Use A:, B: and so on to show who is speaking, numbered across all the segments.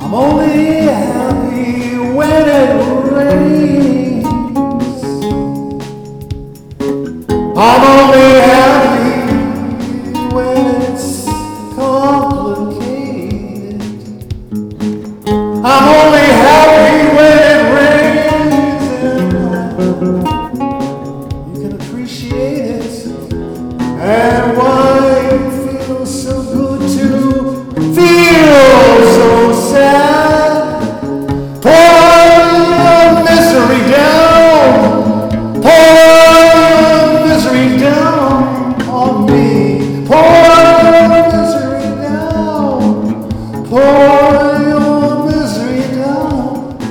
A: I'm only happy when it rains. I'm only happy when it's complicated. I'm only happy when it rains and you can appreciate it. And why it feels so good to feel so sad. Pour your misery down. Pour your misery down on me. Pour your misery down. Pour your misery down.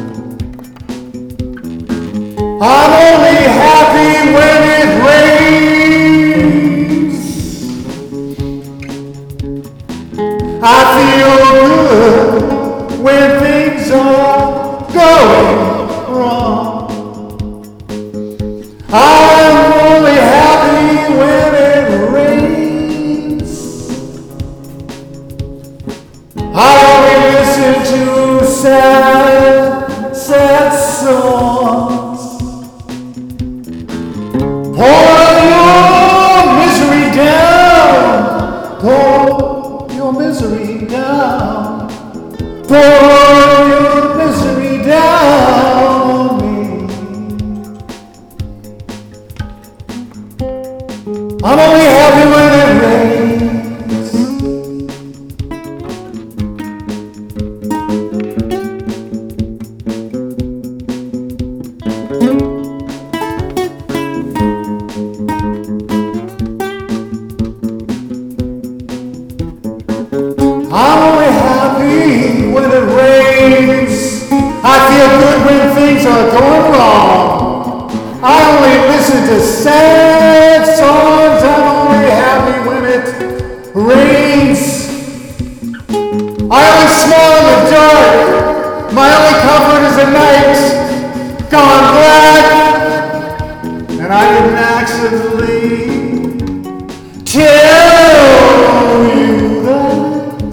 A: I'm only happy when it rains. I feel good when things are going wrong. I'm only happy when it rains. I only listen to sad, sad songs. Pour your misery down. Pour your misery down. Pour your misery down on me. I'm only happy when it rains. I'm only happy when it rains. I feel good when things are going wrong. I only listen to sad songs. I'm only happy when it rains. I only smile in the dark. My only comfort is the night gone black. And I didn't accidentally tell you that.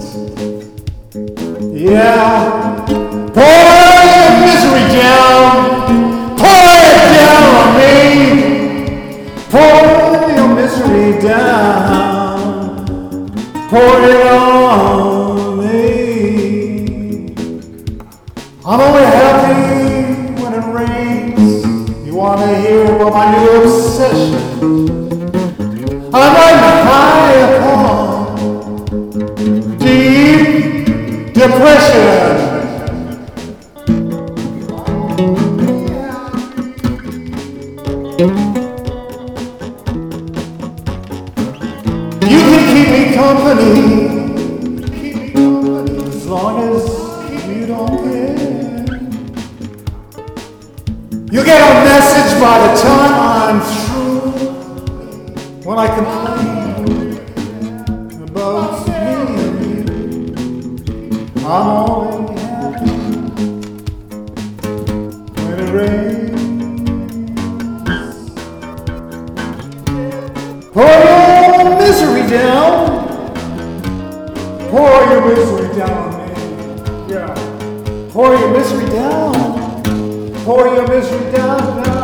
A: Yeah. Pour your misery down. Pour it down on me. Pour your misery down. Pour it on me. I'm only happy when it rains. You want to hear about my new obsession? I'm riding high upon deep depression. You can keep me company as long as you don't care. You get a message by the time I'm through. When I complain about me and you, I'm only happy when it rains. Pour your misery down. Pour your misery down, man. Yeah. Pour your misery down. Pour your misery down.